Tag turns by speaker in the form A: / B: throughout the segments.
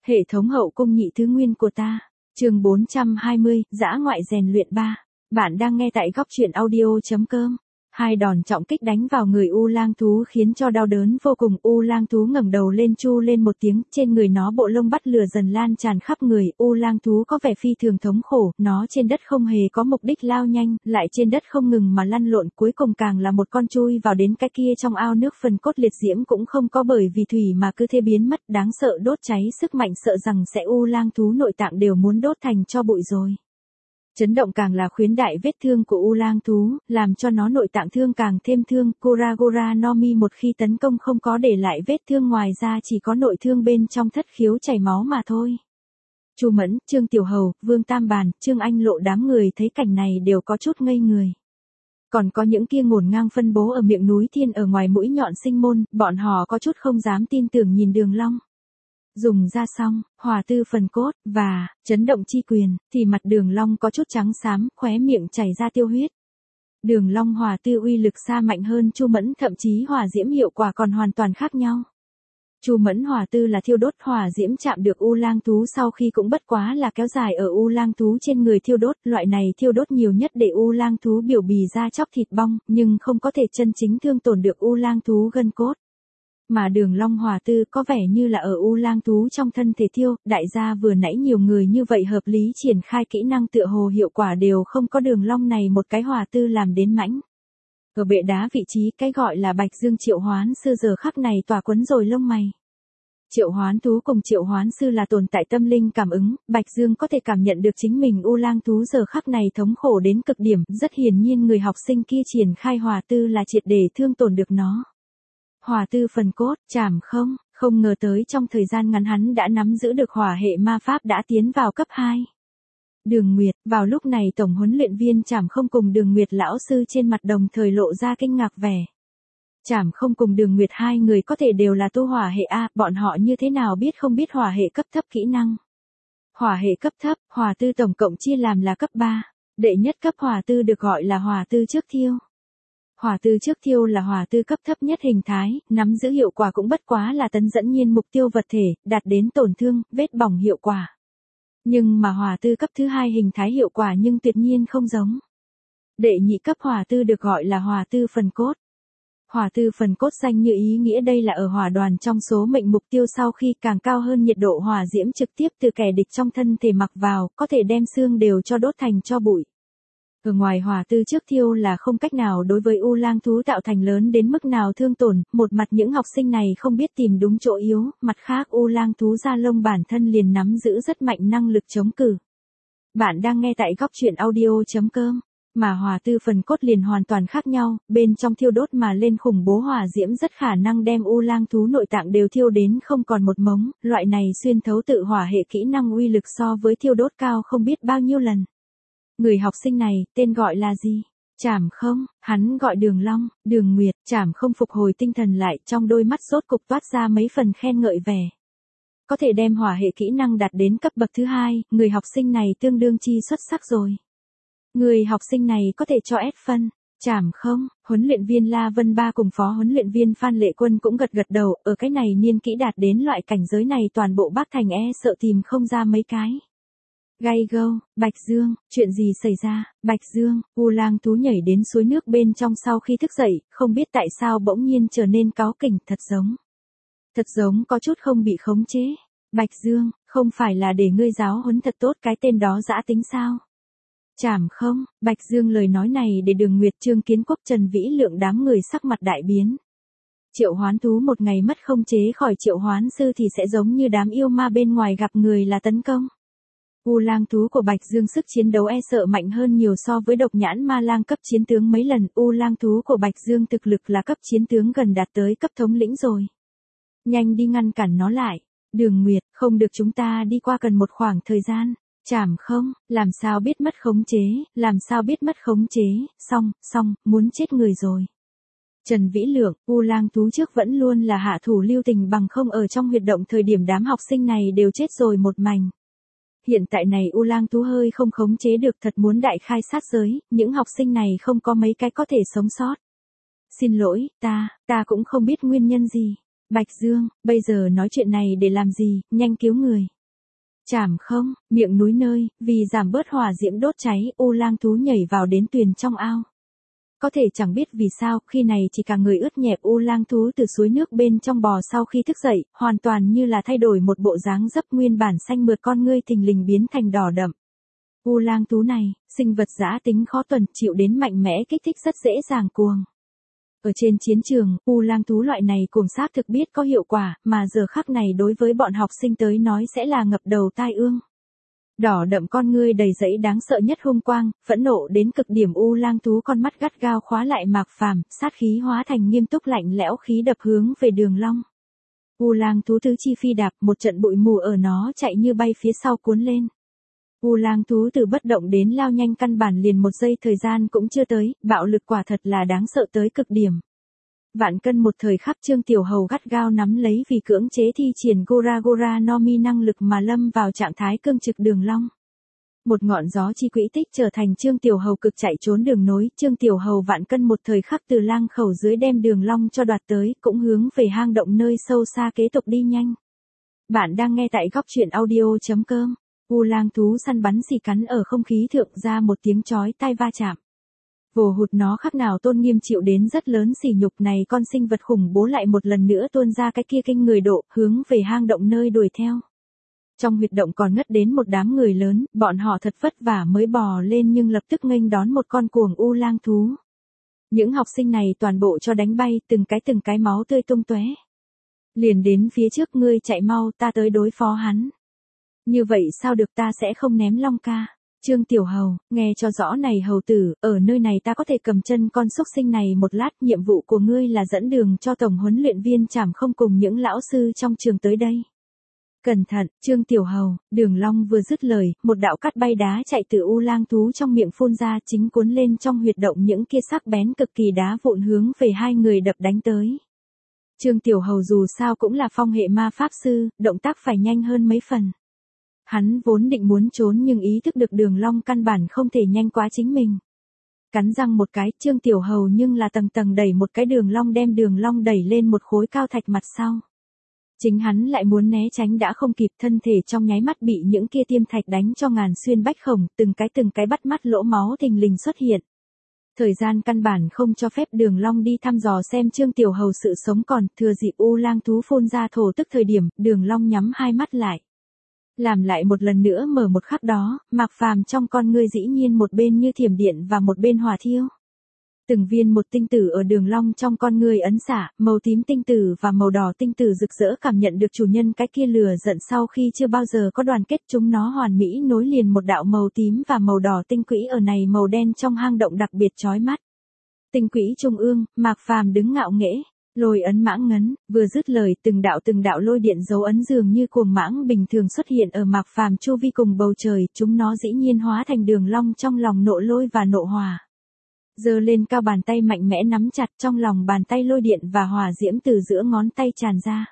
A: Hệ thống hậu cung nhị thứ nguyên của ta. Chương 420, dã ngoại rèn luyện 3. Bạn đang nghe tại góc truyện audio.com. Hai đòn trọng kích đánh vào người U Lang thú khiến cho đau đớn vô cùng. U Lang thú ngẩng đầu lên chu lên một tiếng, trên người nó bộ lông bắt lửa dần lan tràn khắp người. U Lang thú có vẻ phi thường thống khổ, nó trên đất không hề có mục đích lao nhanh, lại trên đất không ngừng mà lăn lộn, cuối cùng càng là một con chui vào đến cái kia trong ao nước. Phần cốt liệt diễm cũng không có bởi vì thủy mà cứ thế biến mất, đáng sợ đốt cháy sức mạnh, sợ rằng sẽ U Lang thú nội tạng đều muốn đốt thành tro bụi rồi. Chấn động càng là khuyến đại vết thương của U Lang thú, làm cho nó nội tạng thương càng thêm thương. Kuragora no Mi một khi tấn công không có để lại vết thương, ngoài ra chỉ có nội thương bên trong thất khiếu chảy máu mà thôi. Chu Mẫn, Trương Tiểu Hầu, Vương Tam Bàn, Trương Anh Lộ đám người thấy cảnh này đều có chút ngây người. Còn có những kia ngổn ngang phân bố ở miệng núi thiên ở ngoài mũi nhọn sinh môn, bọn họ có chút không dám tin tưởng nhìn Đường Long. Dùng ra xong, hỏa tư phần cốt, và chấn động chi quyền, thì mặt Đường Long có chút trắng xám, khóe miệng chảy ra tiêu huyết. Đường Long hỏa tư uy lực xa mạnh hơn Chu Mẫn, thậm chí hỏa diễm hiệu quả còn hoàn toàn khác nhau. Chu Mẫn hỏa tư là thiêu đốt, hỏa diễm chạm được U Lang thú sau khi cũng bất quá là kéo dài ở U Lang thú trên người thiêu đốt, loại này thiêu đốt nhiều nhất để U Lang thú biểu bì da chóc thịt bong, nhưng không có thể chân chính thương tổn được U Lang thú gân cốt. Mà Đường Long hỏa tư có vẻ như là ở U Lang thú trong thân thể thiêu, đại gia vừa nãy nhiều người như vậy hợp lý triển khai kỹ năng tựa hồ hiệu quả đều không có Đường Long này một cái hỏa tư làm đến mãnh. Ở bệ đá vị trí cái gọi là Bạch Dương Triệu Hoán Sư giờ khắc này tỏa quấn rồi lông mày. Triệu Hoán thú cùng Triệu Hoán Sư là tồn tại tâm linh cảm ứng, Bạch Dương có thể cảm nhận được chính mình U Lang thú giờ khắc này thống khổ đến cực điểm, rất hiển nhiên người học sinh kia triển khai hỏa tư là triệt để thương tổn được nó. Hỏa tư phần cốt, chảm không ngờ tới trong thời gian ngắn hắn đã nắm giữ được hỏa hệ ma pháp, đã tiến vào cấp 2. Đường Nguyệt, vào lúc này tổng huấn luyện viên Chảm Không cùng Đường Nguyệt lão sư trên mặt đồng thời lộ ra kinh ngạc vẻ. Chảm Không cùng Đường Nguyệt hai người có thể đều là tu hỏa hệ A, bọn họ như thế nào biết không biết hỏa hệ cấp thấp kỹ năng. Hỏa hệ cấp thấp, hỏa tư tổng cộng chia làm là cấp 3, đệ nhất cấp hỏa tư được gọi là hỏa tư trước thiêu. Hỏa tư trước thiêu là hỏa tư cấp thấp nhất hình thái, nắm giữ hiệu quả cũng bất quá là tấn dẫn nhiên mục tiêu vật thể, đạt đến tổn thương, vết bỏng hiệu quả. Nhưng mà hỏa tư cấp thứ 2 hình thái hiệu quả nhưng tuyệt nhiên không giống. Đệ nhị cấp hỏa tư được gọi là hỏa tư phần cốt. Hỏa tư phần cốt danh như ý nghĩa, đây là ở hỏa đoàn trong số mệnh mục tiêu, sau khi càng cao hơn nhiệt độ hỏa diễm trực tiếp từ kẻ địch trong thân thể mặc vào, có thể đem xương đều cho đốt thành tro bụi. Ở ngoài hỏa tư trước thiêu là không cách nào đối với U Lang thú tạo thành lớn đến mức nào thương tổn, một mặt những học sinh này không biết tìm đúng chỗ yếu, mặt khác U Lang thú da lông bản thân liền nắm giữ rất mạnh năng lực chống cự. Bạn đang nghe tại góc truyện audio.com, mà hỏa tư phần cốt liền hoàn toàn khác nhau, bên trong thiêu đốt mà lên khủng bố hỏa diễm rất khả năng đem U Lang thú nội tạng đều thiêu đến không còn một mống, loại này xuyên thấu tự hỏa hệ kỹ năng uy lực so với thiêu đốt cao không biết bao nhiêu lần. Người học sinh này, tên gọi là gì? Chảm Không, hắn gọi Đường Long, Đường Nguyệt. Chảm Không phục hồi tinh thần lại, trong đôi mắt sốt cục toát ra mấy phần khen ngợi vẻ. Có thể đem hỏa hệ kỹ năng đạt đến cấp bậc thứ 2, người học sinh này tương đương chi xuất sắc rồi. Người học sinh này có thể cho S phân. Chảm Không, huấn luyện viên La Vân Ba cùng phó huấn luyện viên Phan Lệ Quân cũng gật gật đầu, ở cái này niên kỹ đạt đến loại cảnh giới này toàn bộ Bắc Thành sợ tìm không ra mấy cái. Gay go, Bạch Dương, chuyện gì xảy ra? Bạch Dương, U Lang thú nhảy đến suối nước bên trong sau khi thức dậy, không biết tại sao bỗng nhiên trở nên cáu kỉnh, thật giống có chút không bị khống chế. Bạch Dương, không phải là để ngươi giáo huấn thật tốt cái tên đó dã tính sao? Chảm Không, Bạch Dương lời nói này để Đường Nguyệt, Trương Kiến Quốc, Trần Vĩ Lượng đám người sắc mặt đại biến. Triệu hoán thú một ngày mất không chế khỏi triệu hoán sư thì sẽ giống như đám yêu ma bên ngoài gặp người là tấn công. U Lang thú của Bạch Dương sức chiến đấu sợ mạnh hơn nhiều so với độc nhãn ma lang cấp chiến tướng mấy lần. U Lang thú của Bạch Dương thực lực là cấp chiến tướng gần đạt tới cấp thống lĩnh rồi. Nhanh đi ngăn cản nó lại. Đường Nguyệt, không được, chúng ta đi qua cần một khoảng thời gian. Chảm Không, làm sao biết mất khống chế, xong, muốn chết người rồi. Trần Vĩ Lượng, U Lang thú trước vẫn luôn là hạ thủ lưu tình, bằng không ở trong huyệt động thời điểm đám học sinh này đều chết rồi một mảnh. Hiện tại này U Lang thú hơi không khống chế được, thật muốn đại khai sát giới, những học sinh này không có mấy cái có thể sống sót. Xin lỗi, ta cũng không biết nguyên nhân gì. Bạch Dương, bây giờ nói chuyện này để làm gì, nhanh cứu người. Chảm không, miệng núi nơi, vì giảm bớt hỏa diễm đốt cháy, U Lang thú nhảy vào đến tuyền trong ao. Có thể chẳng biết vì sao, khi này chỉ cả người ướt nhẹp U Lang thú từ suối nước bên trong bò sau khi thức dậy, hoàn toàn như là thay đổi một bộ dáng dấp, nguyên bản xanh mượt con ngươi thình lình biến thành đỏ đậm. U Lang thú này, sinh vật dã tính khó tuần, chịu đến mạnh mẽ kích thích rất dễ dàng cuồng. Ở trên chiến trường, U Lang thú loại này cuồng xác thực biết có hiệu quả, mà giờ khắc này đối với bọn học sinh tới nói sẽ là ngập đầu tai ương. Đỏ đậm con ngươi đầy dẫy đáng sợ nhất hung quang, phẫn nộ đến cực điểm. U Lang thú con mắt gắt gao khóa lại Mạc Phàm, sát khí hóa thành nghiêm túc lạnh lẽo khí đập hướng về Đường Long. U Lang thú tứ chi phi đạp, một trận bụi mù ở nó chạy như bay phía sau cuốn lên. U Lang thú từ bất động đến lao nhanh căn bản liền một giây thời gian cũng chưa tới, bạo lực quả thật là đáng sợ tới cực điểm. Vạn cân một thời khắc, Trương Tiểu Hầu gắt gao nắm lấy vì cưỡng chế thi triển Gora Gora no Mi năng lực mà lâm vào trạng thái cương trực Đường Long. Một ngọn gió chi quỹ tích trở thành Trương Tiểu Hầu cực chạy trốn đường nối. Trương Tiểu Hầu vạn cân một thời khắc từ lang khẩu dưới đem Đường Long cho đoạt tới, cũng hướng về hang động nơi sâu xa kế tục đi nhanh. Bạn đang nghe tại góc truyện audio.com. U Lang thú săn bắn xì cắn ở không khí thượng ra một tiếng chói tai va chạm. Vồ hụt nó khác nào tôn nghiêm chịu đến rất lớn sỉ nhục này, con sinh vật khủng bố lại một lần nữa tuôn ra cái kia kinh người độ, hướng về hang động nơi đuổi theo. Trong huyệt động còn ngất đến một đám người lớn, bọn họ thật vất vả mới bò lên nhưng lập tức nghênh đón một con cuồng U Lang thú. Những học sinh này toàn bộ cho đánh bay, từng cái máu tươi tung tóe. Liền đến phía trước, ngươi chạy mau, ta tới đối phó hắn. Như vậy sao được, ta sẽ không ném Long ca. Trương Tiểu Hầu, nghe cho rõ này hầu tử, ở nơi này ta có thể cầm chân con xúc sinh này một lát, nhiệm vụ của ngươi là dẫn đường cho tổng huấn luyện viên Trảm Không cùng những lão sư trong trường tới đây. Cẩn thận, Trương Tiểu Hầu. Đường Long vừa dứt lời, một đạo cát bay đá chạy từ U Lang thú trong miệng phun ra, chính cuốn lên trong huyệt động những kia sắc bén cực kỳ đá vụn hướng về hai người đập đánh tới. Trương Tiểu Hầu dù sao cũng là phong hệ ma pháp sư, động tác phải nhanh hơn mấy phần. Hắn vốn định muốn trốn nhưng ý thức được Đường Long căn bản không thể nhanh quá chính mình. Cắn răng một cái, Trương Tiểu Hầu nhưng là tầng tầng đẩy một cái Đường Long, đem Đường Long đẩy lên một khối cao thạch mặt sau. Chính hắn lại muốn né tránh đã không kịp, thân thể trong nháy mắt bị những kia tiêm thạch đánh cho ngàn xuyên bách khổng, từng cái bắt mắt lỗ máu thình lình xuất hiện. Thời gian căn bản không cho phép Đường Long đi thăm dò xem Trương Tiểu Hầu sự sống còn, thừa dịp U Lang thú phun ra thổ tức thời điểm, Đường Long nhắm hai mắt lại. Làm lại một lần nữa mở một khắc đó, Mạc Phàm trong con ngươi dĩ nhiên một bên như thiểm điện và một bên hỏa thiêu. Từng viên một tinh tử ở Đường Long trong con ngươi ấn xả, màu tím tinh tử và màu đỏ tinh tử rực rỡ cảm nhận được chủ nhân cái kia lửa giận sau khi chưa bao giờ có đoàn kết, chúng nó hoàn mỹ nối liền một đạo màu tím và màu đỏ tinh quỹ ở này màu đen trong hang động đặc biệt chói mắt. Tinh quỹ trung ương, Mạc Phàm đứng ngạo nghễ. Lôi ấn mãng ngấn, vừa dứt lời từng đạo lôi điện dấu ấn dường như cuồng mãng bình thường xuất hiện ở Mạc Phàm chu vi cùng bầu trời, chúng nó dĩ nhiên hóa thành Đường Long trong lòng nộ lôi và nộ hỏa. Giơ lên cao bàn tay mạnh mẽ nắm chặt, trong lòng bàn tay lôi điện và hỏa diễm từ giữa ngón tay tràn ra.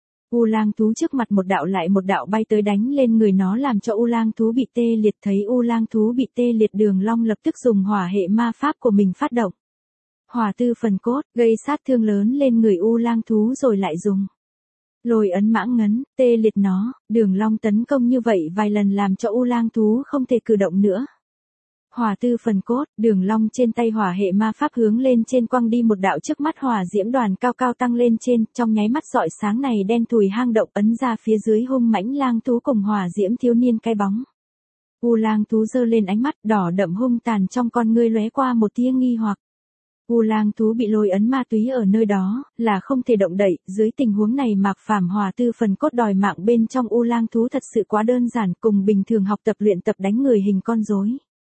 A: U Lang thú trước mặt một đạo lại một đạo bay tới đánh lên người nó, làm cho U Lang thú bị tê liệt. Thấy U Lang thú bị tê liệt, Đường Long lập tức dùng hỏa hệ ma pháp của mình phát động. Hỏa tư phần cốt, gây sát thương lớn lên người U Lang thú rồi lại dùng lôi ấn mãng ngấn, tê liệt nó. Đường Long tấn công như vậy vài lần làm cho U Lang thú không thể cử động nữa. Hỏa tư phần cốt, Đường Long trên tay hỏa hệ ma pháp hướng lên trên quăng đi một đạo, trước mắt hỏa diễm đoàn cao cao tăng lên trên, trong nháy mắt rọi sáng này đen thùi hang động, ấn ra phía dưới hung mãnh lang thú cùng hỏa diễm thiếu niên cái bóng. U Lang thú giơ lên ánh mắt đỏ đậm hung tàn, trong con ngươi lóe qua một tia nghi hoặc. U Lang thú bị lôi ấn ma túy ở nơi đó, là không thể động đậy, dưới tình huống này Mạc Phàm hỏa tư phần cốt đòi mạng bên trong U Lang thú thật sự quá đơn giản, cùng bình thường học tập luyện tập đánh người hình con rối.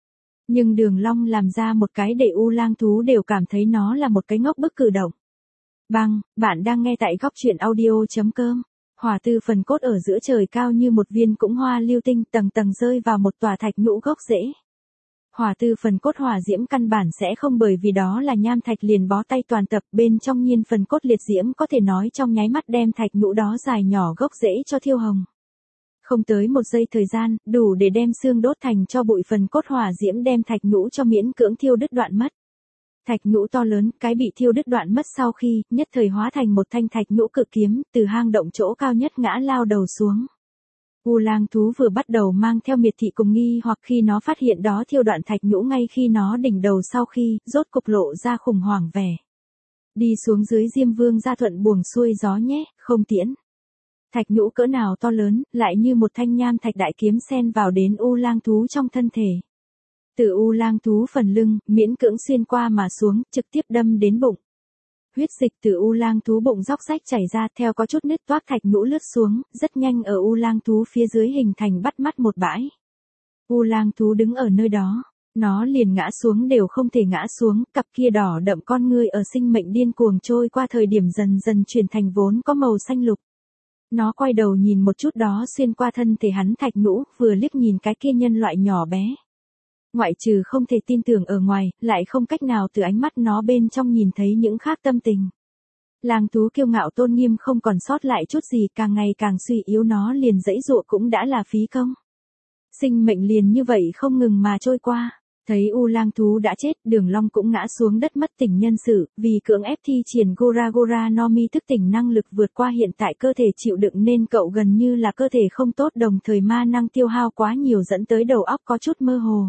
A: Nhưng Đường Long làm ra một cái để U Lang thú đều cảm thấy nó là một cái ngốc bức cử động. Bạn đang nghe tại góc truyện audio.com. Hỏa tư phần cốt ở giữa trời cao như một viên cũng hoa lưu tinh, tầng tầng rơi vào một tòa thạch nhũ gốc rễ. Hỏa tư phần cốt hỏa diễm căn bản sẽ không bởi vì đó là nham thạch liền bó tay toàn tập, bên trong nhiên phần cốt liệt diễm có thể nói trong nháy mắt đem thạch nhũ đó dài nhỏ gốc rễ cho thiêu hồng. Không tới một giây thời gian, đủ để đem xương đốt thành cho bụi, phần cốt hỏa diễm đem thạch nhũ cho miễn cưỡng thiêu đứt đoạn mất. Thạch nhũ to lớn, cái bị thiêu đứt đoạn mất sau khi, nhất thời hóa thành một thanh thạch nhũ cự kiếm, từ hang động chỗ cao nhất ngã lao đầu xuống. U lang thú vừa bắt đầu mang theo miệt thị cùng nghi hoặc khi nó phát hiện đó Thiêu Đoạn Thạch Nhũ ngay khi nó đỉnh đầu sau khi rốt cục lộ ra khủng hoảng vẻ. Đi xuống dưới Diêm Vương gia thuận buồng xuôi gió nhé, không tiễn. Thạch Nhũ cỡ nào to lớn, lại như một thanh nham thạch đại kiếm xen vào đến U lang thú trong thân thể. Từ U lang thú phần lưng, miễn cưỡng xuyên qua mà xuống, trực tiếp đâm đến bụng. Huyết dịch từ U lang thú bụng róc rách chảy ra theo có chút nứt toác. Thạch Nhũ lướt xuống, rất nhanh ở U lang thú phía dưới hình thành bắt mắt một bãi. U lang thú đứng ở nơi đó, nó liền ngã xuống đều không thể ngã xuống, cặp kia đỏ đậm con ngươi ở sinh mệnh điên cuồng trôi qua thời điểm dần dần chuyển thành vốn có màu xanh lục. Nó quay đầu nhìn một chút đó xuyên qua thân thể hắn Thạch Nhũ, vừa liếc nhìn cái kia nhân loại nhỏ bé. Ngoại trừ không thể tin tưởng ở ngoài, lại không cách nào từ ánh mắt nó bên trong nhìn thấy những khác tâm tình. Lang thú kiêu ngạo tôn nghiêm không còn sót lại chút gì, càng ngày càng suy yếu, nó liền dãy dụa cũng đã là phí công. Sinh mệnh liền như vậy không ngừng mà trôi qua. Thấy U lang thú đã chết, Đường Long cũng ngã xuống đất mất tỉnh nhân sự, vì cưỡng ép thi triển Gora Gora no Mi thức tỉnh năng lực vượt qua hiện tại cơ thể chịu đựng nên cậu gần như là cơ thể không tốt, đồng thời ma năng tiêu hao quá nhiều dẫn tới đầu óc có chút mơ hồ.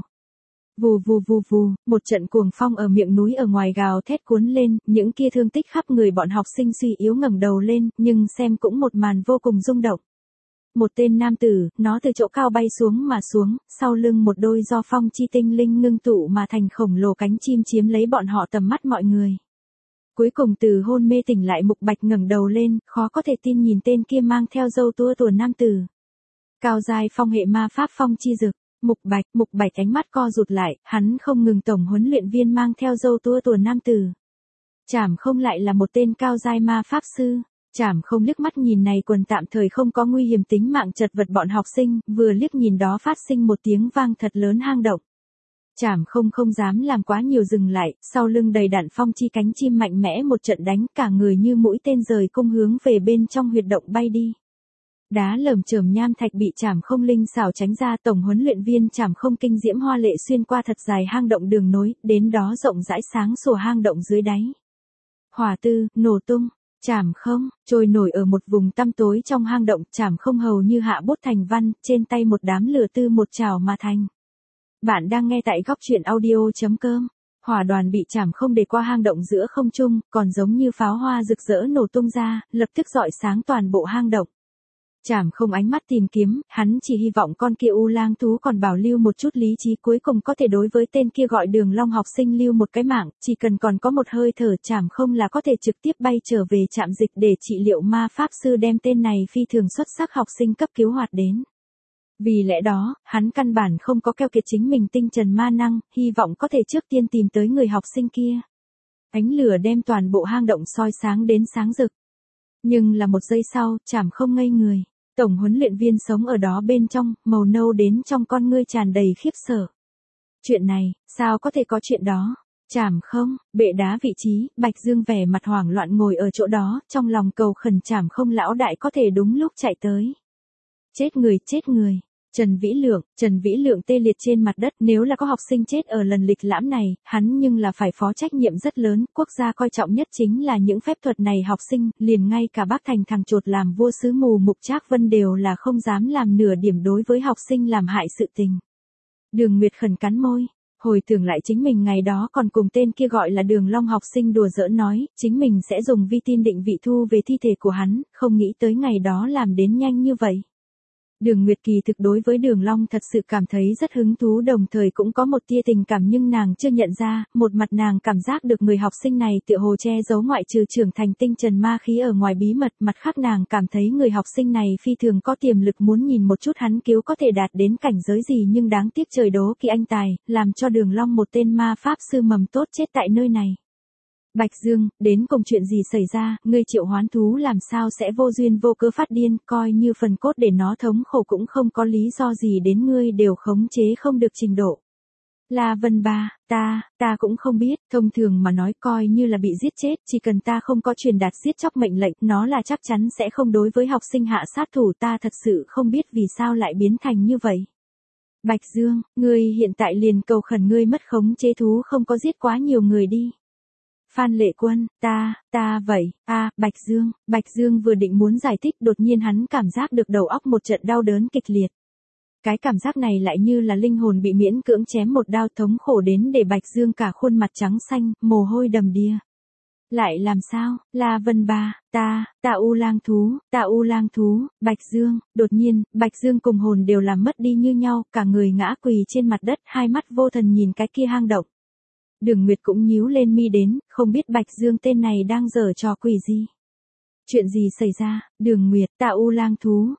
A: Vù vù vù vù, một trận cuồng phong ở miệng núi ở ngoài gào thét cuốn lên, những kia thương tích khắp người bọn học sinh suy yếu ngẩng đầu lên, nhưng xem cũng một màn vô cùng rung động. Một tên nam tử, nó từ chỗ cao bay xuống mà xuống, sau lưng một đôi do phong chi tinh linh ngưng tụ mà thành khổng lồ cánh chim chiếm lấy bọn họ tầm mắt mọi người. Cuối cùng từ hôn mê tỉnh lại Mục Bạch ngẩng đầu lên, khó có thể tin nhìn tên kia mang theo râu tua tủa nam tử. Cao giai phong hệ ma pháp phong chi dực. Mục Bạch ánh mắt co rụt lại, hắn không ngừng tổng huấn luyện viên mang theo râu tua tủa nam tử. Trảm không lại là một tên cao giai ma pháp sư. Trảm không liếc mắt nhìn này quần tạm thời không có nguy hiểm tính mạng chật vật bọn học sinh, vừa liếc nhìn đó phát sinh một tiếng vang thật lớn hang động. Trảm không dám làm quá nhiều dừng lại, sau lưng đầy đạn phong chi cánh chim mạnh mẽ một trận đánh, cả người như mũi tên rời cung hướng về bên trong huyệt động bay đi. Đá lởm chởm nham thạch bị Trảm không linh xảo tránh ra, tổng huấn luyện viên Trảm không kinh diễm hoa lệ xuyên qua thật dài hang động đường nối, đến đó rộng rãi sáng sủa hang động dưới đáy. Hỏa tư, nổ tung. Trảm không, trôi nổi ở một vùng tăm tối trong hang động, Trảm không hầu như hạ bút thành văn, trên tay một đám lửa tư một trảo mà thành. Bạn đang nghe tại góc truyện audio.com. Hỏa đoàn bị Trảm không để qua hang động giữa không trung, còn giống như pháo hoa rực rỡ nổ tung ra, lập tức rọi sáng toàn bộ hang động. Trảm không ánh mắt tìm kiếm, hắn chỉ hy vọng con kia U lang thú còn bảo lưu một chút lý trí, cuối cùng có thể đối với tên kia gọi Đường Long học sinh lưu một cái mạng, chỉ cần còn có một hơi thở Trảm không là có thể trực tiếp bay trở về trạm dịch để trị liệu, ma pháp sư đem tên này phi thường xuất sắc học sinh cấp cứu hoạt đến. Vì lẽ đó, hắn căn bản không có keo kiệt chính mình tinh trần ma năng, hy vọng có thể trước tiên tìm tới người học sinh kia. Ánh lửa đem toàn bộ hang động soi sáng đến sáng rực. Nhưng là một giây sau, Trảm không ngây người. Tổng huấn luyện viên sống ở đó bên trong, màu nâu đến trong con ngươi tràn đầy khiếp sợ. Chuyện này, sao có thể có chuyện đó? Trảm không, bệ đá vị trí, Bạch Dương vẻ mặt hoảng loạn ngồi ở chỗ đó, trong lòng cầu khẩn Trảm không lão đại có thể đúng lúc chạy tới. Chết người. Trần Vĩ Lượng tê liệt trên mặt đất, nếu là có học sinh chết ở lần lịch lãm này, hắn nhưng là phải phó trách nhiệm rất lớn, quốc gia coi trọng nhất chính là những phép thuật này học sinh, liền ngay cả Bác Thành thằng chột làm vua sứ mù Mục Trác Vân đều là không dám làm nửa điểm đối với học sinh làm hại sự tình. Đường Nguyệt khẩn cắn môi, hồi tưởng lại chính mình ngày đó còn cùng tên kia gọi là Đường Long học sinh đùa giỡn nói, chính mình sẽ dùng vi tin định vị thu về thi thể của hắn, không nghĩ tới ngày đó làm đến nhanh như vậy. Đường Nguyệt kỳ thực đối với Đường Long thật sự cảm thấy rất hứng thú, đồng thời cũng có một tia tình cảm, nhưng nàng chưa nhận ra, một mặt nàng cảm giác được người học sinh này tựa hồ che giấu ngoại trừ trưởng thành tinh trần ma khí ở ngoài bí mật, mặt khác nàng cảm thấy người học sinh này phi thường có tiềm lực, muốn nhìn một chút hắn cứu có thể đạt đến cảnh giới gì, nhưng đáng tiếc trời đố kỵ anh tài, làm cho Đường Long một tên ma pháp sư mầm tốt chết tại nơi này. Bạch Dương, đến cùng chuyện gì xảy ra, ngươi triệu hoán thú làm sao sẽ vô duyên vô cớ phát điên, coi như phần cốt để nó thống khổ cũng không có lý do gì đến ngươi đều khống chế không được trình độ. La Vân Ba, ta cũng không biết, thông thường mà nói coi như là bị giết chết, chỉ cần ta không có truyền đạt giết chóc mệnh lệnh, nó là chắc chắn sẽ không đối với học sinh hạ sát thủ, ta thật sự không biết vì sao lại biến thành như vậy. Bạch Dương, ngươi hiện tại liền cầu khẩn ngươi mất khống chế thú không có giết quá nhiều người đi. Phan Lệ Quân, vậy, Bạch Dương vừa định muốn giải thích đột nhiên hắn cảm giác được đầu óc một trận đau đớn kịch liệt. Cái cảm giác này lại như là linh hồn bị miễn cưỡng chém một đao thống khổ đến để Bạch Dương cả khuôn mặt trắng xanh, mồ hôi đầm đìa. Lại làm sao, La Vân Ba, ta U lang thú, Bạch Dương, đột nhiên, Bạch Dương cùng hồn đều làm mất đi như nhau, cả người ngã quỳ trên mặt đất, hai mắt vô thần nhìn cái kia hang động. Đường Nguyệt cũng nhíu lên mi đến, không biết Bạch Dương tên này đang giở trò quỷ gì. Chuyện gì xảy ra, Đường Nguyệt, U lang thú,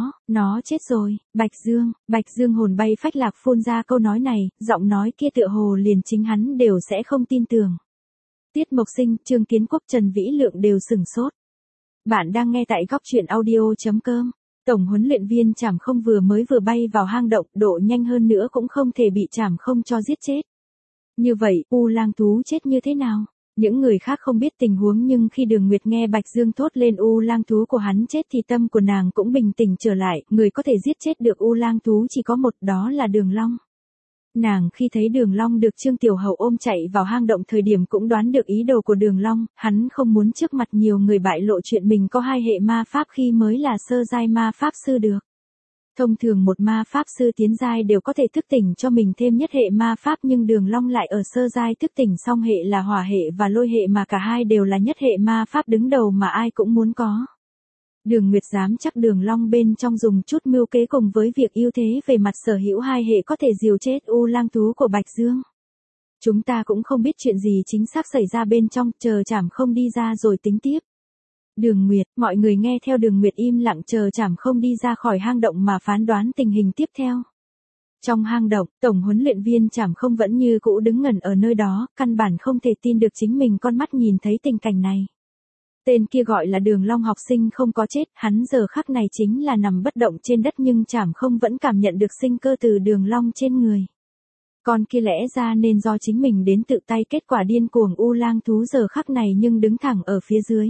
A: nó chết rồi, Bạch Dương hồn bay phách lạc phun ra câu nói này, giọng nói kia tựa hồ liền chính hắn đều sẽ không tin tưởng. Tiết Mộc Sinh, Trương Kiến Quốc, Trần Vĩ Lượng đều sửng sốt. Bạn đang nghe tại góc truyện audio.com. Tổng huấn luyện viên Trảm Không vừa bay vào hang động, độ nhanh hơn nữa cũng không thể bị Trảm Không cho giết chết. Như vậy, U lang thú chết như thế nào? Những người khác không biết tình huống nhưng khi Đường Nguyệt nghe Bạch Dương thốt lên U lang thú của hắn chết thì tâm của nàng cũng bình tĩnh trở lại, người có thể giết chết được U lang thú chỉ có một, đó là Đường Long. Nàng khi thấy Đường Long được Trương Tiểu Hầu ôm chạy vào hang động thời điểm cũng đoán được ý đồ của Đường Long, hắn không muốn trước mặt nhiều người bại lộ chuyện mình có hai hệ ma pháp khi mới là sơ giai ma pháp sư được. Thông thường một ma pháp sư tiến giai đều có thể thức tỉnh cho mình thêm nhất hệ ma pháp nhưng Đường Long lại ở sơ giai thức tỉnh song hệ là hỏa hệ và lôi hệ mà cả hai đều là nhất hệ ma pháp đứng đầu mà ai cũng muốn có. Đường Nguyệt dám chắc Đường Long bên trong dùng chút mưu kế cùng với việc ưu thế về mặt sở hữu hai hệ có thể diều chết U lang thú của Bạch Dương. Chúng ta cũng không biết chuyện gì chính xác xảy ra bên trong, chờ Trảm Không đi ra rồi tính tiếp. Đường Nguyệt, mọi người nghe theo Đường Nguyệt im lặng chờ Trảm Không đi ra khỏi hang động mà phán đoán tình hình tiếp theo. Trong hang động, tổng huấn luyện viên Trảm Không vẫn như cũ đứng ngẩn ở nơi đó, căn bản không thể tin được chính mình con mắt nhìn thấy tình cảnh này. Tên kia gọi là Đường Long học sinh không có chết, hắn giờ khắc này chính là nằm bất động trên đất nhưng Trảm Không vẫn cảm nhận được sinh cơ từ Đường Long trên người. Con kia lẽ ra nên do chính mình đến tự tay kết quả điên cuồng U lang thú giờ khắc này nhưng đứng thẳng ở phía dưới.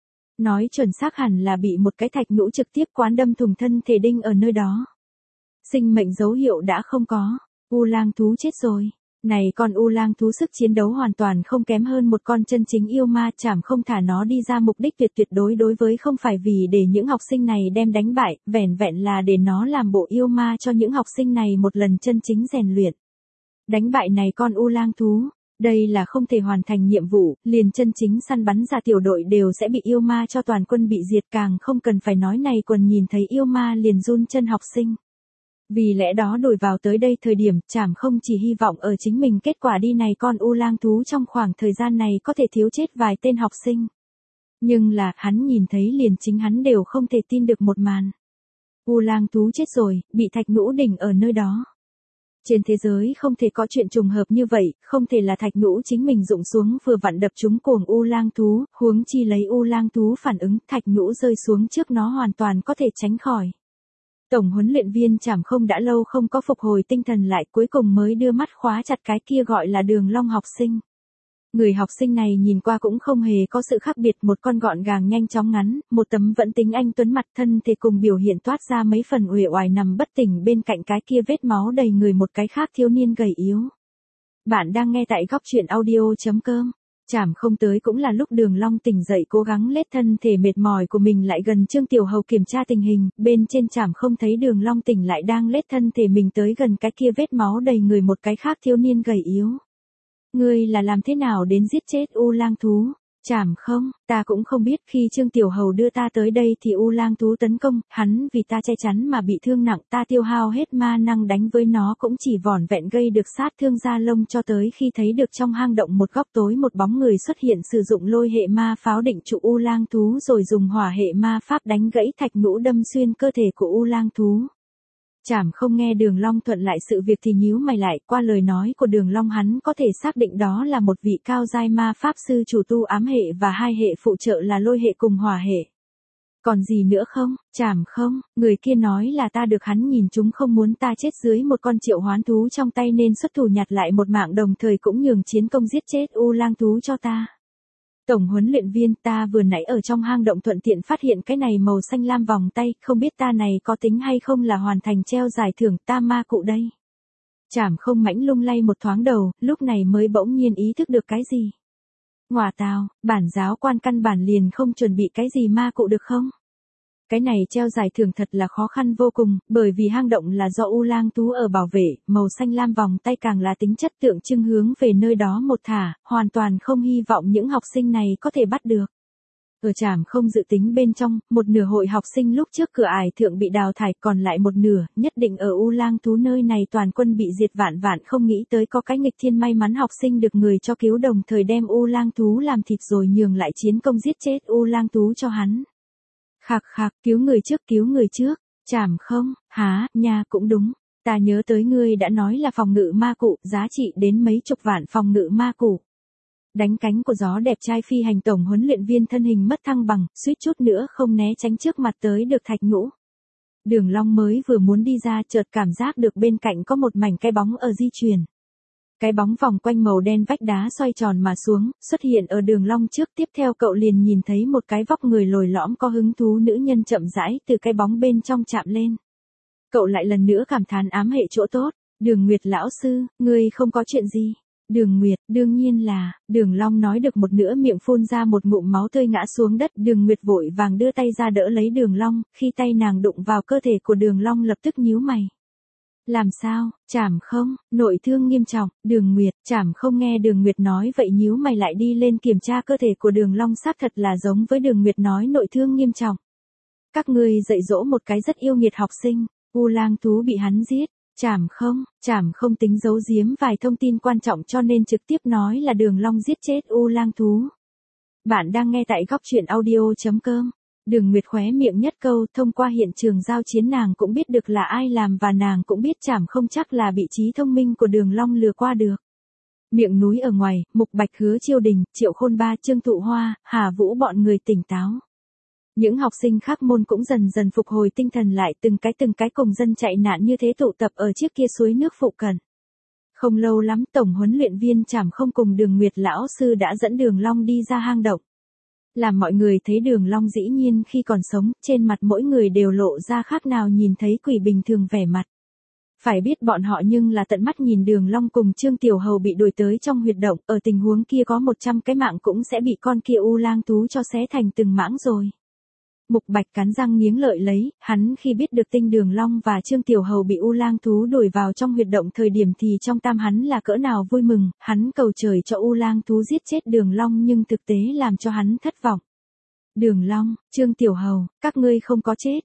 A: Nói chuẩn xác hẳn là bị một cái thạch nhũ trực tiếp quán đâm thủng thân thể đinh ở nơi đó. Sinh mệnh dấu hiệu đã không có, U lang thú chết rồi. Này con U lang thú sức chiến đấu hoàn toàn không kém hơn một con chân chính yêu ma, Trảm Không thả nó đi ra mục đích tuyệt đối đối với không phải vì để những học sinh này đem đánh bại, vẻn vẹn là để nó làm bộ yêu ma cho những học sinh này một lần chân chính rèn luyện. Đánh bại này con U lang thú, đây là không thể hoàn thành nhiệm vụ, liền chân chính săn bắn ra tiểu đội đều sẽ bị yêu ma cho toàn quân bị diệt, càng không cần phải nói này quần nhìn thấy yêu ma liền run chân học sinh. Vì lẽ đó đổi vào tới đây thời điểm, Trảm Không chỉ hy vọng ở chính mình kết quả đi này con U lang thú trong khoảng thời gian này có thể thiếu chết vài tên học sinh. Nhưng là, hắn nhìn thấy liền chính hắn đều không thể tin được một màn. U lang thú chết rồi, bị thạch nhũ đỉnh ở nơi đó. Trên thế giới không thể có chuyện trùng hợp như vậy, không thể là thạch nhũ chính mình rụng xuống vừa vặn đập trúng cuồng U lang thú, huống chi lấy U lang thú phản ứng, thạch nhũ rơi xuống trước nó hoàn toàn có thể tránh khỏi. Tổng huấn luyện viên Trảm Không đã lâu không có phục hồi tinh thần lại, cuối cùng mới đưa mắt khóa chặt cái kia gọi là Đường Long học sinh. Người học sinh này nhìn qua cũng không hề có sự khác biệt, một con gọn gàng nhanh chóng ngắn, một tấm vẫn tính anh tuấn mặt, thân thể cùng biểu hiện toát ra mấy phần uể oải nằm bất tỉnh bên cạnh cái kia vết máu đầy người một cái khác thiếu niên gầy yếu. Bạn đang nghe tại góc truyện audio.com. Trảm Không tới cũng là lúc Đường Long tỉnh dậy cố gắng lết thân thể mệt mỏi của mình lại gần Trương Tiểu Hầu kiểm tra tình hình, bên trên Trảm Không thấy Đường Long tỉnh lại đang lết thân thể mình tới gần cái kia vết máu đầy người một cái khác thiếu niên gầy yếu. Ngươi là làm thế nào đến giết chết U lang thú? Trảm Không, ta cũng không biết, khi Trương Tiểu Hầu đưa ta tới đây thì U lang thú tấn công, hắn vì ta che chắn mà bị thương nặng, ta tiêu hao hết ma năng đánh với nó cũng chỉ vỏn vẹn gây được sát thương da lông cho tới khi thấy được trong hang động một góc tối một bóng người xuất hiện sử dụng lôi hệ ma pháo định trụ U lang thú rồi dùng hỏa hệ ma pháp đánh gãy thạch nhũ đâm xuyên cơ thể của U lang thú. Trảm Không nghe Đường Long thuận lại sự việc thì nhíu mày lại, qua lời nói của Đường Long hắn có thể xác định đó là một vị cao giai ma pháp sư chủ tu ám hệ và hai hệ phụ trợ là lôi hệ cùng hỏa hệ. Còn gì nữa không? Trảm Không, người kia nói là ta được hắn nhìn chúng không muốn ta chết dưới một con triệu hoán thú trong tay nên xuất thủ nhặt lại một mạng đồng thời cũng nhường chiến công giết chết U lang thú cho ta. Tổng huấn luyện viên, ta vừa nãy ở trong hang động thuận tiện phát hiện cái này màu xanh lam vòng tay, không biết ta này có tính hay không là hoàn thành treo giải thưởng ta ma cụ đây. Trảm Không mãnh lung lay một thoáng đầu, lúc này mới bỗng nhiên ý thức được cái gì. Ngoà tào, bản giáo quan căn bản liền không chuẩn bị cái gì ma cụ được không? Cái này treo giải thưởng thật là khó khăn vô cùng, bởi vì hang động là do U Lang Thú ở bảo vệ, màu xanh lam vòng tay càng là tính chất tượng trưng hướng về nơi đó một thả, hoàn toàn không hy vọng những học sinh này có thể bắt được. Ở trạm không dự tính bên trong, một nửa hội học sinh lúc trước cửa ải thượng bị đào thải, còn lại một nửa, nhất định ở U Lang Thú nơi này toàn quân bị diệt, vạn vạn không nghĩ tới có cái nghịch thiên may mắn học sinh được người cho cứu, đồng thời đem U Lang Thú làm thịt rồi nhường lại chiến công giết chết U Lang Thú cho hắn. Khạc khạc, cứu người trước, Trảm không, há, nha cũng đúng, ta nhớ tới ngươi đã nói là phòng ngự ma cụ, giá trị đến mấy chục vạn phòng ngự ma cụ. Đánh cánh của gió đẹp trai phi hành tổng huấn luyện viên thân hình mất thăng bằng, suýt chút nữa không né tránh trước mặt tới được Thạch Ngũ. Đường Long mới vừa muốn đi ra chợt cảm giác được bên cạnh có một mảnh cái bóng ở di chuyển. Cái bóng vòng quanh màu đen vách đá xoay tròn mà xuống, xuất hiện ở Đường Long trước, tiếp theo cậu liền nhìn thấy một cái vóc người lồi lõm có hứng thú nữ nhân chậm rãi từ cái bóng bên trong chạm lên. Cậu lại lần nữa cảm thán ám hệ chỗ tốt, Đường Nguyệt lão sư, ngươi không có chuyện gì. Đường Nguyệt, đương nhiên là, Đường Long nói được một nửa miệng phun ra một ngụm máu tươi ngã xuống đất, Đường Nguyệt vội vàng đưa tay ra đỡ lấy Đường Long, khi tay nàng đụng vào cơ thể của Đường Long lập tức nhíu mày. Làm sao, Trảm không, nội thương nghiêm trọng, Đường Nguyệt, Trảm không nghe Đường Nguyệt nói vậy nhíu mày lại đi lên kiểm tra cơ thể của Đường Long, xác thật là giống với Đường Nguyệt nói nội thương nghiêm trọng. Các ngươi dạy dỗ một cái rất yêu nghiệt học sinh, U Lang Thú bị hắn giết. Trảm không tính giấu giếm vài thông tin quan trọng cho nên trực tiếp nói là Đường Long giết chết U Lang Thú. Bạn đang nghe tại góc truyện audio.com. Đường Nguyệt khóe miệng nhất câu, thông qua hiện trường giao chiến nàng cũng biết được là ai làm và nàng cũng biết Trảm không chắc là bị trí thông minh của Đường Long lừa qua được. Miệng núi ở ngoài, Mục Bạch, Hứa Chiêu Đình, Triệu Khôn Ba, Trương Thụ Hoa, Hà Vũ bọn người tỉnh táo. Những học sinh khác môn cũng dần dần phục hồi tinh thần lại, từng cái cùng dân chạy nạn như thế tụ tập ở trước kia suối nước phụ cận. Không lâu lắm tổng huấn luyện viên Trảm không cùng Đường Nguyệt lão sư đã dẫn Đường Long đi ra hang động. Làm mọi người thấy Đường Long dĩ nhiên khi còn sống, trên mặt mỗi người đều lộ ra khác nào nhìn thấy quỷ bình thường vẻ mặt. Phải biết bọn họ nhưng là tận mắt nhìn Đường Long cùng Trương Tiểu Hầu bị đuổi tới trong huyệt động, ở tình huống kia có 100 cái mạng cũng sẽ bị con kia U Lang Thú cho xé thành từng mảng rồi. Mục Bạch cắn răng nghiến lợi lấy, hắn khi biết được tin Đường Long và Trương Tiểu Hầu bị U Lang Thú đuổi vào trong huyệt động thời điểm thì trong tam hắn là cỡ nào vui mừng, hắn cầu trời cho U Lang Thú giết chết Đường Long nhưng thực tế làm cho hắn thất vọng. Đường Long, Trương Tiểu Hầu, các ngươi không có chết.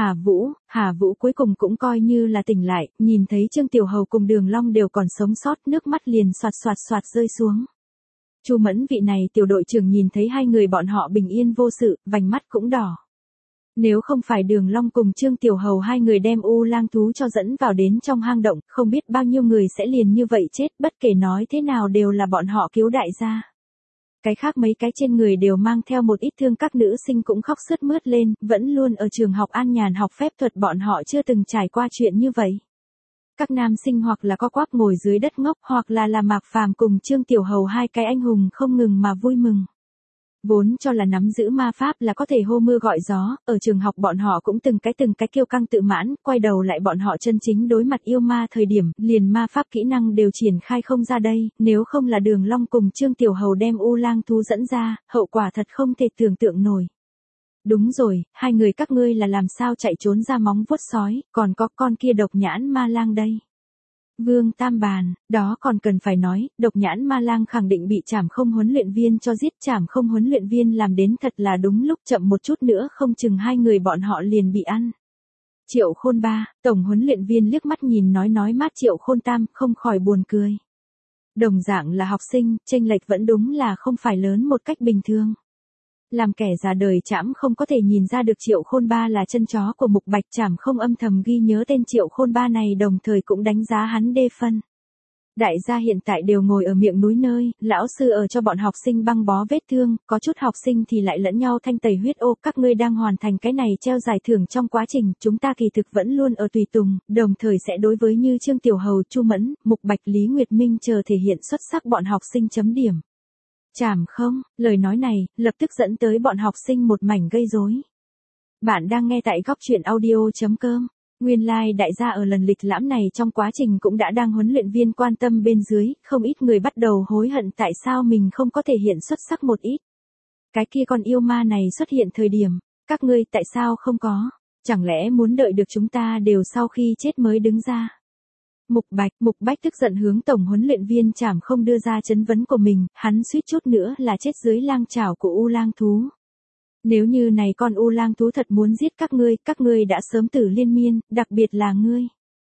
A: Hà Vũ cuối cùng cũng coi như là tỉnh lại, nhìn thấy Trương Tiểu Hầu cùng Đường Long đều còn sống sót, nước mắt liền xoạt rơi xuống. Chu Mẫn vị này tiểu đội trưởng nhìn thấy hai người bọn họ bình yên vô sự, vành mắt cũng đỏ. Nếu không phải Đường Long cùng Trương Tiểu Hầu hai người đem U Lang Thú cho dẫn vào đến trong hang động, không biết bao nhiêu người sẽ liền như vậy chết, bất kể nói thế nào đều là bọn họ cứu đại gia. Cái khác mấy cái trên người đều mang theo một ít thương, các nữ sinh cũng khóc sướt mướt lên, vẫn luôn ở trường học an nhàn học phép thuật, bọn họ chưa từng trải qua chuyện như vậy. Các nam sinh hoặc là co quắp ngồi dưới đất ngốc, hoặc là Mạc Phàm cùng Trương Tiểu Hầu hai cái anh hùng không ngừng mà vui mừng. Vốn cho là nắm giữ ma pháp là có thể hô mưa gọi gió, ở trường học bọn họ cũng từng cái kiêu căng tự mãn, quay đầu lại bọn họ chân chính đối mặt yêu ma thời điểm, liền ma pháp kỹ năng đều triển khai không ra đây, nếu không là Đường Long cùng Trương Tiểu Hầu đem U Lang Thú dẫn ra, hậu quả thật không thể tưởng tượng nổi. Đúng rồi, hai người các ngươi là làm sao chạy trốn ra móng vuốt sói, còn có con kia độc nhãn ma lang đây. Vương Tam Bàn, đó còn cần phải nói, độc nhãn ma lang khẳng định bị Trảm không huấn luyện viên cho giết, Trảm không huấn luyện viên làm đến thật là đúng lúc, chậm một chút nữa không chừng hai người bọn họ liền bị ăn. Triệu Khôn Ba, tổng huấn luyện viên liếc mắt nhìn nói mát Triệu Khôn Tam, không khỏi buồn cười. Đồng dạng là học sinh, chênh lệch vẫn đúng là không phải lớn một cách bình thường. Làm kẻ già đời Trảm không có thể nhìn ra được Triệu Khôn Ba là chân chó của Mục Bạch, Trảm không âm thầm ghi nhớ tên Triệu Khôn Ba này, đồng thời cũng đánh giá hắn đê phân. Đại gia hiện tại đều ngồi ở miệng núi nơi, lão sư ở cho bọn học sinh băng bó vết thương, có chút học sinh thì lại lẫn nhau thanh tẩy huyết ô, các ngươi đang hoàn thành cái này treo giải thưởng trong quá trình, chúng ta kỳ thực vẫn luôn ở tùy tùng, đồng thời sẽ đối với như Trương Tiểu Hầu, Chu Mẫn, Mục Bạch, Lý Nguyệt Minh chờ thể hiện xuất sắc bọn học sinh chấm điểm. Trảm không, lời nói này, lập tức dẫn tới bọn học sinh một mảnh gây rối. Bạn đang nghe tại góc truyện audio.com. Nguyên lai đại gia ở lần lịch lãm này trong quá trình cũng đã đang huấn luyện viên quan tâm bên dưới, không ít người bắt đầu hối hận tại sao mình không có thể hiện xuất sắc một ít. Cái kia con yêu ma này xuất hiện thời điểm, các ngươi tại sao không có? Chẳng lẽ muốn đợi được chúng ta đều sau khi chết mới đứng ra? Mục Bách tức giận hướng tổng huấn luyện viên Trảm Không đưa ra chất vấn của mình, hắn suýt chút nữa là chết dưới lang chảo của U Lang thú. Nếu như này con U Lang thú thật muốn giết các ngươi đã sớm tử liên miên, đặc biệt là ngươi.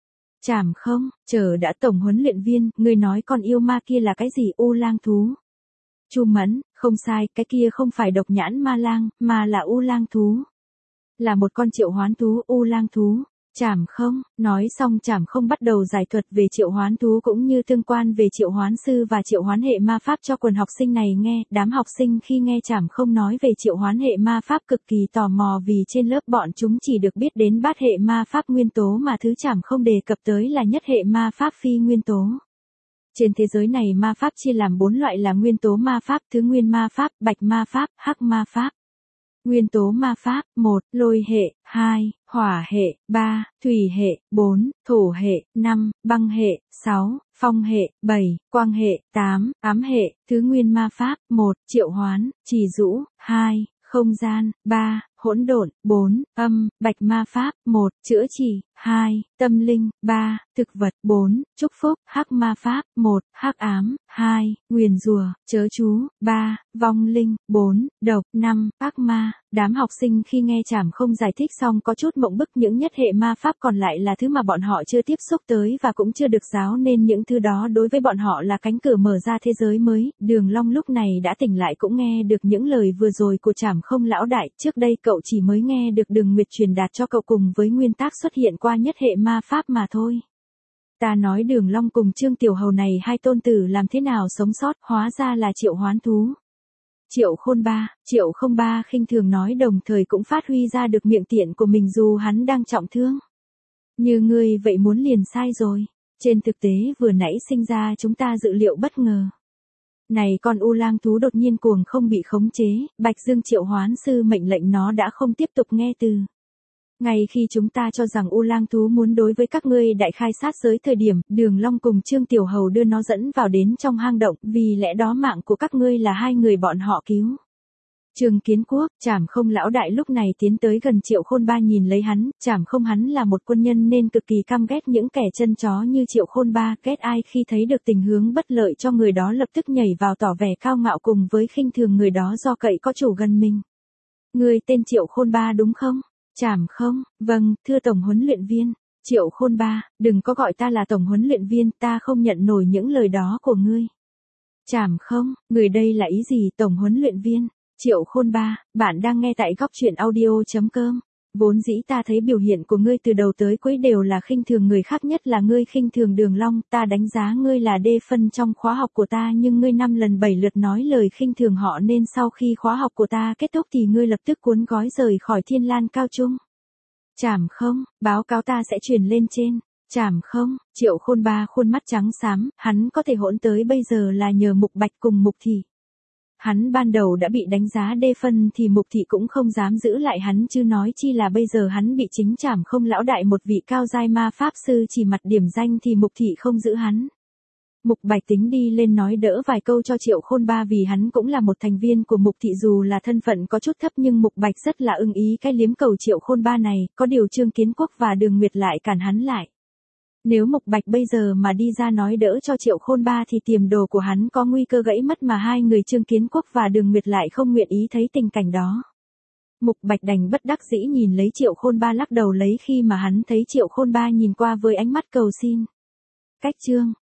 A: Trảm Không, chờ đã tổng huấn luyện viên, ngươi nói con yêu ma kia là cái gì U Lang thú? Chu Mẫn, không sai, cái kia không phải độc nhãn ma lang, mà là U Lang thú. Là một con triệu hoán thú U Lang thú. Trảm Không, nói xong Trảm Không bắt đầu giải thuật về triệu hoán thú cũng như tương quan về triệu hoán sư và triệu hoán hệ ma pháp cho quần học sinh này nghe. Đám học sinh khi nghe Trảm Không nói về triệu hoán hệ ma pháp cực kỳ tò mò vì trên lớp bọn chúng chỉ được biết đến bát hệ ma pháp nguyên tố mà thứ Trảm Không đề cập tới là nhất hệ ma pháp phi nguyên tố. Trên thế giới này ma pháp chia làm 4 loại là nguyên tố ma pháp, thứ nguyên ma pháp, bạch ma pháp, hắc ma pháp. Nguyên tố ma pháp, 1, lôi hệ, 2, hỏa hệ, 3, thủy hệ, 4, thổ hệ, 5, băng hệ, 6, phong hệ, 7, quang hệ, 8, ám hệ, thứ nguyên ma pháp, 1, triệu hoán, trì dũ, 2, không gian, 3, hỗn độn, 4, âm, bạch ma pháp, 1, chữa trị, 2, tâm linh, 3, thực vật, 4, chúc phúc, hắc ma pháp, 1, hắc ám, 2, nguyền rủa, chớ chú, 3, vong linh, 4, độc, 5, ác ma. Đám học sinh khi nghe Trảm Không giải thích xong có chút mộng bức, những nhất hệ ma pháp còn lại là thứ mà bọn họ chưa tiếp xúc tới và cũng chưa được giáo nên những thứ đó đối với bọn họ là cánh cửa mở ra thế giới mới. Đường Long lúc này đã tỉnh lại cũng nghe được những lời vừa rồi của Trảm Không lão đại, trước đây cậu chỉ mới nghe được Đường Nguyệt truyền đạt cho cậu cùng với nguyên tác xuất hiện qua nhất hệ ma pháp mà thôi. Ta nói Đường Long cùng Trương Tiểu Hầu này hai tôn tử làm thế nào sống sót, hóa ra là triệu hoán thú. Triệu Không Ba khinh thường nói đồng thời cũng phát huy ra được miệng tiện của mình dù hắn đang trọng thương. Như ngươi vậy muốn liền sai rồi. Trên thực tế vừa nãy sinh ra chúng ta dự liệu bất ngờ. Này con U Lang thú đột nhiên cuồng không bị khống chế, Bạch Dương triệu hoán sư mệnh lệnh nó đã không tiếp tục nghe từ. Ngay khi chúng ta cho rằng U Lang thú muốn đối với các ngươi đại khai sát giới thời điểm, Đường Long cùng Trương Tiểu Hầu đưa nó dẫn vào đến trong hang động, vì lẽ đó mạng của các ngươi là hai người bọn họ cứu. Trương Kiến Quốc, Trảm Không lão đại lúc này tiến tới gần Triệu Khôn Ba nhìn lấy hắn, Trảm Không hắn là một quân nhân nên cực kỳ căm ghét những kẻ chân chó như Triệu Khôn Ba, ghét ai khi thấy được tình huống bất lợi cho người đó lập tức nhảy vào tỏ vẻ cao ngạo cùng với khinh thường người đó do cậy có chủ gần mình. Ngươi tên Triệu Khôn Ba đúng không? Trảm Không, vâng, thưa tổng huấn luyện viên. Triệu Khôn Ba, đừng có gọi ta là tổng huấn luyện viên, ta không nhận nổi những lời đó của ngươi. Trảm Không, người đây là ý gì tổng huấn luyện viên? Triệu Khôn Ba, bạn đang nghe tại góc truyện audio.com. Vốn dĩ ta thấy biểu hiện của ngươi từ đầu tới cuối đều là khinh thường người khác, nhất là ngươi khinh thường Đường Long, ta đánh giá ngươi là đê phân trong khóa học của ta nhưng ngươi 5 lần 7 lượt nói lời khinh thường họ nên sau khi khóa học của ta kết thúc thì ngươi lập tức cuốn gói rời khỏi Thiên Lan Cao Trung. Trảm Không, báo cáo ta sẽ truyền lên trên. Trảm Không, Triệu Khôn Ba khuôn mắt trắng xám, hắn có thể hỗn tới bây giờ là nhờ Mục Bạch cùng Mục Thị. Hắn ban đầu đã bị đánh giá đê phân thì Mục Thị cũng không dám giữ lại hắn chứ nói chi là bây giờ hắn bị chính Trảm Không lão đại một vị cao giai ma pháp sư chỉ mặt điểm danh thì Mục Thị không giữ hắn. Mục Bạch tính đi lên nói đỡ vài câu cho Triệu Khôn Ba vì hắn cũng là một thành viên của Mục Thị dù là thân phận có chút thấp nhưng Mục Bạch rất là ưng ý cái liếm cầu Triệu Khôn Ba này, có điều Trương Kiến Quốc và Đường Nguyệt lại cản hắn lại. Nếu Mục Bạch bây giờ mà đi ra nói đỡ cho Triệu Khôn Ba thì tiềm đồ của hắn có nguy cơ gãy mất mà hai người Trương Kiến Quốc và Đường Nguyệt lại không nguyện ý thấy tình cảnh đó. Mục Bạch đành bất đắc dĩ nhìn lấy Triệu Khôn Ba lắc đầu lấy khi mà hắn thấy Triệu Khôn Ba nhìn qua với ánh mắt cầu xin. Cách chương,